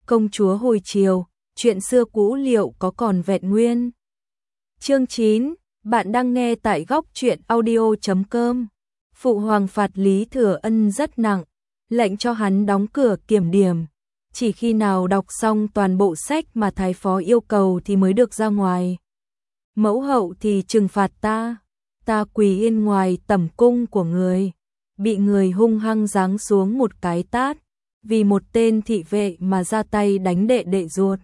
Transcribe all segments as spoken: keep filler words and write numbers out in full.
công chúa hồi chiều, chuyện xưa cũ liệu có còn vẹn nguyên. Chương chín, bạn đang nghe tại góc truyện audio chấm com. Phụ hoàng phạt Lý Thừa Ân rất nặng, lệnh cho hắn đóng cửa kiểm điểm. Chỉ khi nào đọc xong toàn bộ sách mà thái phó yêu cầu thì mới được ra ngoài. Mẫu hậu thì trừng phạt ta, ta quỳ yên ngoài tẩm cung của người, bị người hung hăng giáng xuống một cái tát, vì một tên thị vệ mà ra tay đánh đệ đệ ruột.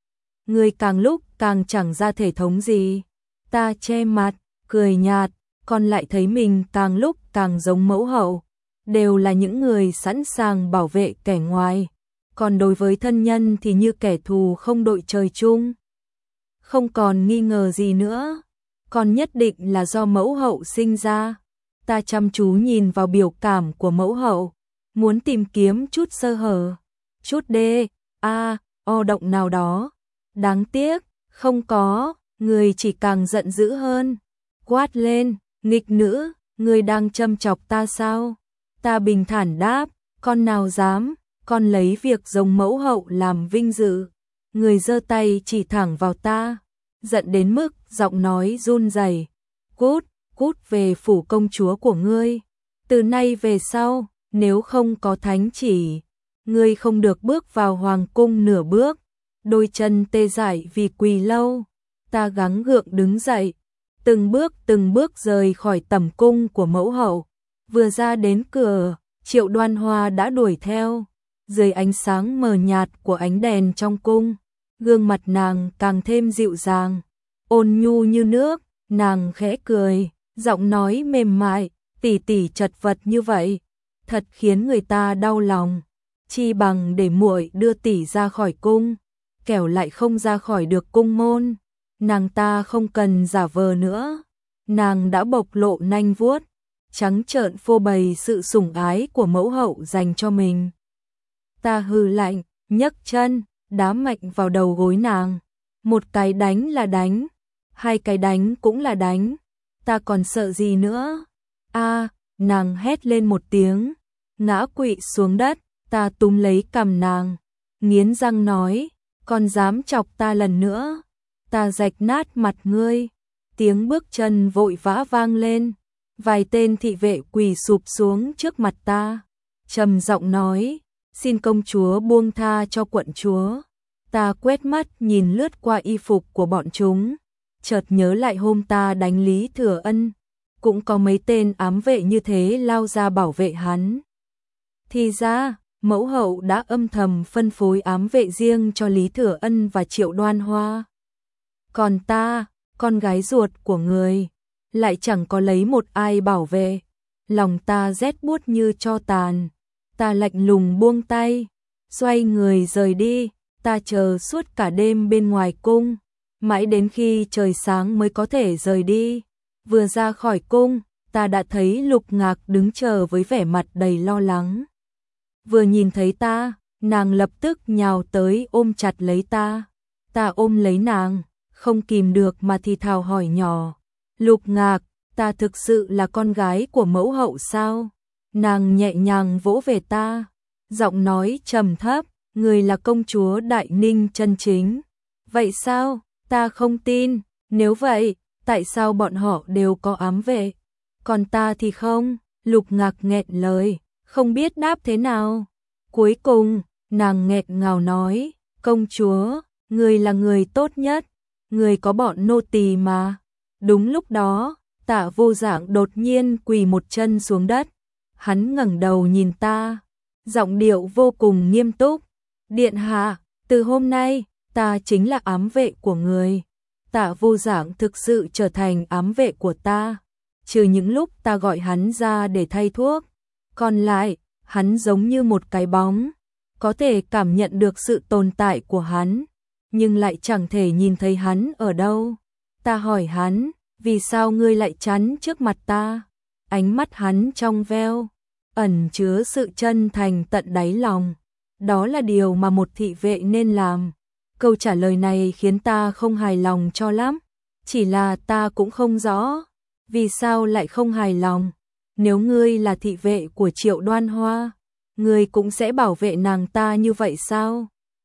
Người càng lúc càng chẳng ra thể thống gì, ta che mặt, cười nhạt, còn lại thấy mình càng lúc càng giống mẫu hậu, đều là những người sẵn sàng bảo vệ kẻ ngoài, còn đối với thân nhân thì như kẻ thù không đội trời chung. Không còn nghi ngờ gì nữa, còn nhất định là do mẫu hậu sinh ra. Ta chăm chú nhìn vào biểu cảm của mẫu hậu, muốn tìm kiếm chút sơ hở, chút đê, a, o động nào đó. Đáng tiếc, không có, người chỉ càng giận dữ hơn. Quát lên, nghịch nữ, người đang châm chọc ta sao? Ta bình thản đáp, con nào dám, con lấy việc giống mẫu hậu làm vinh dự. Người giơ tay chỉ thẳng vào ta, giận đến mức giọng nói run rẩy. Cút, cút về phủ công chúa của ngươi. Từ nay về sau, nếu không có thánh chỉ, ngươi không được bước vào hoàng cung nửa bước. Đôi chân tê dại vì quỳ lâu, ta gắng gượng đứng dậy, từng bước từng bước rời khỏi tẩm cung của mẫu hậu. Vừa ra đến cửa, Triệu Đoan Hoa đã đuổi theo. Dưới ánh sáng mờ nhạt của ánh đèn trong cung, gương mặt nàng càng thêm dịu dàng, ôn nhu như nước. Nàng khẽ cười, giọng nói mềm mại, tỷ tỷ chật vật như vậy, thật khiến người ta đau lòng. Chi bằng để muội đưa tỷ ra khỏi cung, kẻo lại không ra khỏi được cung môn. Nàng ta không cần giả vờ nữa, nàng đã bộc lộ nanh vuốt, trắng trợn phô bày sự sủng ái của mẫu hậu dành cho mình. Ta hừ lạnh, nhấc chân, đá mạnh vào đầu gối nàng. Một cái đánh là đánh, hai cái đánh cũng là đánh, ta còn sợ gì nữa? A, nàng hét lên một tiếng, ngã quỵ xuống đất. Ta túm lấy cằm nàng, nghiến răng nói, còn dám chọc ta lần nữa, ta rạch nát mặt ngươi. Tiếng bước chân vội vã vang lên, vài tên thị vệ quỳ sụp xuống trước mặt ta, trầm giọng nói, xin công chúa buông tha cho quận chúa. Ta quét mắt nhìn lướt qua y phục của bọn chúng, chợt nhớ lại hôm ta đánh Lý Thừa Ân, cũng có mấy tên ám vệ như thế lao ra bảo vệ hắn. Thì ra, mẫu hậu đã âm thầm phân phối ám vệ riêng cho Lý Thừa Ân và Triệu Đoan Hoa. Còn ta, con gái ruột của người, lại chẳng có lấy một ai bảo vệ. Lòng ta rét buốt như tro tàn, ta lạnh lùng buông tay, xoay người rời đi. Ta chờ suốt cả đêm bên ngoài cung, mãi đến khi trời sáng mới có thể rời đi. Vừa ra khỏi cung, ta đã thấy Lục Ngạc đứng chờ với vẻ mặt đầy lo lắng. Vừa nhìn thấy ta, nàng lập tức nhào tới ôm chặt lấy ta. Ta ôm lấy nàng, không kìm được mà thì thào hỏi nhỏ, Lục Ngạc, ta thực sự là con gái của mẫu hậu sao? Nàng nhẹ nhàng vỗ về ta, giọng nói trầm thấp, người là công chúa Đại Ninh chân chính. Vậy sao? Ta không tin. Nếu vậy, tại sao bọn họ đều có ám vệ, còn ta thì không? Lục Ngạc nghẹn lời, không biết đáp thế nào. Cuối cùng, nàng nghẹn ngào nói, công chúa, người là người tốt nhất, người có bọn nô tỳ mà. Đúng lúc đó, Tạ Vô Dạng đột nhiên quỳ một chân xuống đất. Hắn ngẩng đầu nhìn ta, giọng điệu vô cùng nghiêm túc. Điện hạ, từ hôm nay, ta chính là ám vệ của người. Tạ Vô Dạng thực sự trở thành ám vệ của ta, trừ những lúc ta gọi hắn ra để thay thuốc. Còn lại, hắn giống như một cái bóng, có thể cảm nhận được sự tồn tại của hắn, nhưng lại chẳng thể nhìn thấy hắn ở đâu. Ta hỏi hắn, vì sao ngươi lại chắn trước mặt ta? Ánh mắt hắn trong veo, ẩn chứa sự chân thành tận đáy lòng. Đó là điều mà một thị vệ nên làm. Câu trả lời này khiến ta không hài lòng cho lắm. Chỉ là ta cũng không rõ, vì sao lại không hài lòng. Nếu ngươi là thị vệ của Triệu Đoan Hoa, ngươi cũng sẽ bảo vệ nàng ta như vậy sao?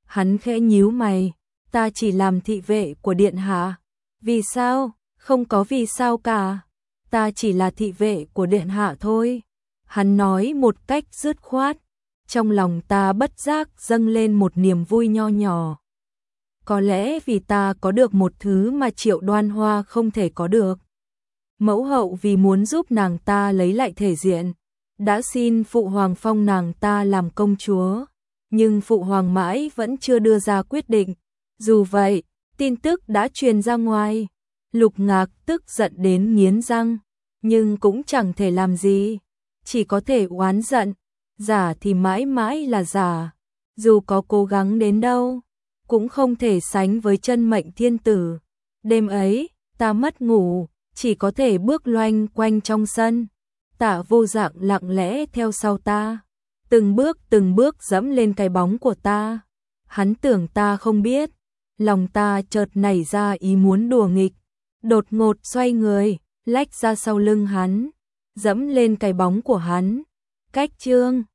Hắn khẽ nhíu mày, ta chỉ làm thị vệ của điện hạ. Vì sao? Không có vì sao cả. Ta chỉ là thị vệ của điện hạ thôi. Hắn nói một cách dứt khoát. Trong lòng ta bất giác dâng lên một niềm vui nho nhỏ. Có lẽ vì ta có được một thứ mà Triệu Đoan Hoa không thể có được. Mẫu hậu vì muốn giúp nàng ta lấy lại thể diện, đã xin phụ hoàng phong nàng ta làm công chúa, nhưng phụ hoàng mãi vẫn chưa đưa ra quyết định. Dù vậy, tin tức đã truyền ra ngoài, Lục Ngạc tức giận đến nghiến răng, nhưng cũng chẳng thể làm gì, chỉ có thể oán giận, giả thì mãi mãi là giả, dù có cố gắng đến đâu, cũng không thể sánh với chân mệnh thiên tử. Đêm ấy, ta mất ngủ, chỉ có thể bước loanh quanh trong sân. Tạ Vô Dạng lặng lẽ theo sau ta, từng bước từng bước dẫm lên cái bóng của ta. Hắn tưởng ta không biết, lòng ta chợt nảy ra ý muốn đùa nghịch, đột ngột xoay người, lách ra sau lưng hắn, dẫm lên cái bóng của hắn. Cách chương